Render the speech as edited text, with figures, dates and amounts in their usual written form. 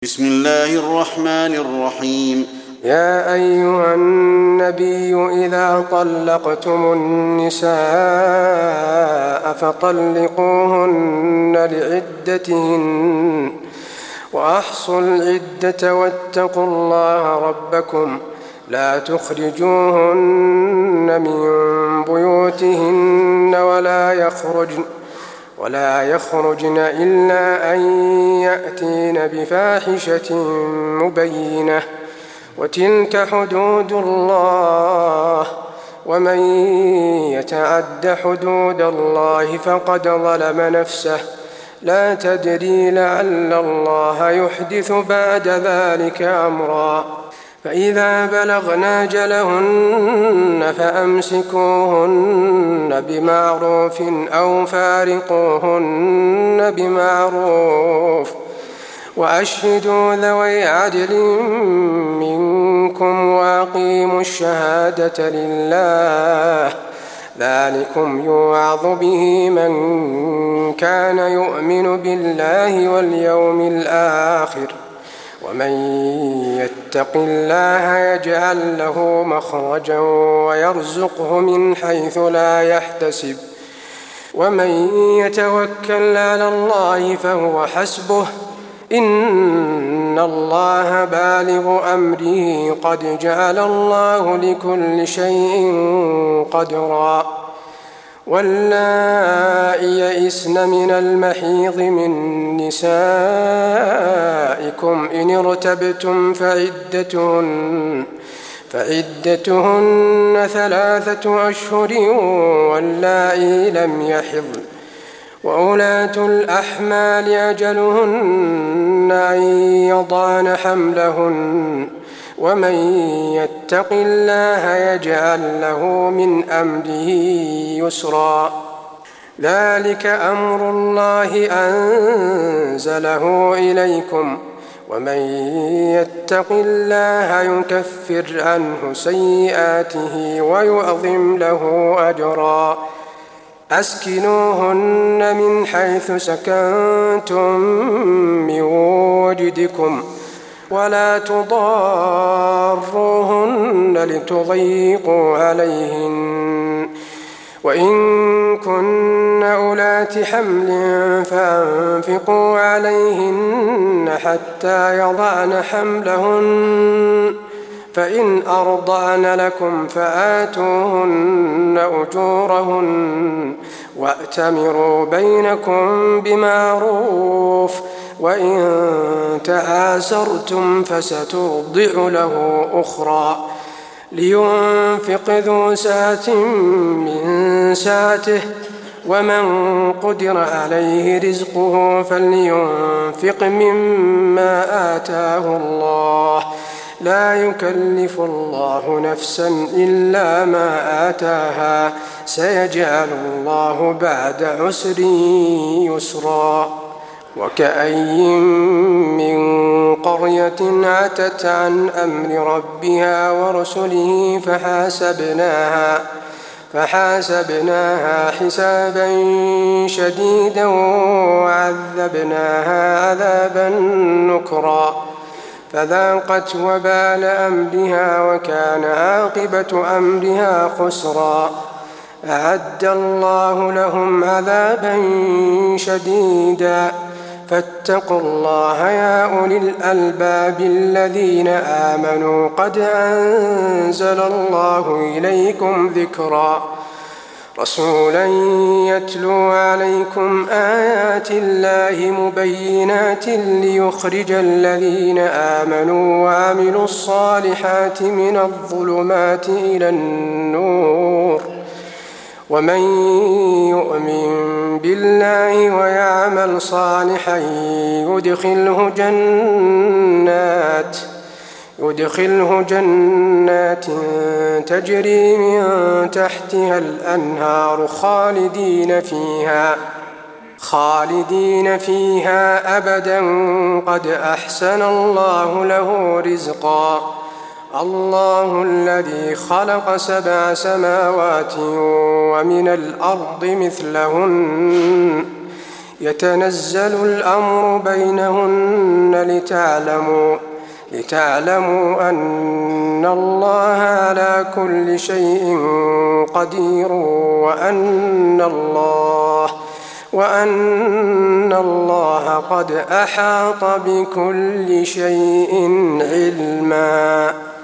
بسم الله الرحمن الرحيم. يا أيها النبي إذا طلقتم النساء فطلقوهن لعدتهن وأحصوا العدة واتقوا الله ربكم لا تخرجوهن من بيوتهن ولا يخرجن إلا أن يأتين بفاحشة مبينة وتلك حدود الله ومن يتعد حدود الله فقد ظلم نفسه لا تدري لعل الله يحدث بعد ذلك أمرا فإذا بلغن أجلهن فأمسكوهن بمعروف أو فارقوهن بمعروف وأشهدوا ذوي عدل منكم وأقيموا الشهادة لله ذلكم يوعظ به من كان يؤمن بالله واليوم الآخر ومن يتق الله يجعل له مخرجا ويرزقه من حيث لا يحتسب ومن يتوكل على الله فهو حسبه إن الله بالغ أمره قد جعل الله لكل شيء قدرا واللائي يئسن من المحيض من نسائكم إن ارتبتم فعدتهن 3 أشهر واللائي لم يحضن وأولاة الأحمال أجلهن أن يضعن حملهن ومن يتق الله يجعل له من أمره يسرا ذلك أمر الله أنزله إليكم ومن يتق الله يكفر عنه سيئاته ويعظم له أجرا أسكنوهن من حيث سكنتم من وجدكم ولا تضاروهن لتضيقوا عليهن وإن كن أولات حمل فأنفقوا عليهن حتى يضعن حملهن فإن أرضعن لكم فآتوهن أجورهن وأتمروا بينكم بمعروف وإن تعاسرتم فسترضع له أخرى لينفق ذو سعة من سعته ومن قدر عليه رزقه فلينفق مما آتاه الله لا يكلف الله نفسا إلا ما آتاها سيجعل الله بعد عسر يسرا وكأي من قرية عتت عن أمر ربها ورسله فحاسبناها حسابا شديدا وعذبناها عذابا نكرا فذاقت وبال أمرها وكان عاقبة أمرها خسرا أعد الله لهم عذابا شديدا فاتقوا الله يا أولي الألباب الذين آمنوا قد أنزل الله إليكم ذكرا رسولا يتلو عليكم آيات الله مبينات ليخرج الذين آمنوا وعملوا الصالحات من الظلمات إلى النور ومن يؤمن بالله ويعمل صالحا يدخله جنات تجري من تحتها الأنهار خالدين فيها أبدا قد أحسن الله له رزقا الله الذي خلق 7 سماوات ومن الأرض مثلهن يتنزل الأمر بينهن لتعلموا أن الله على كل شيء قدير وأن الله قد أحاط بكل شيء علما.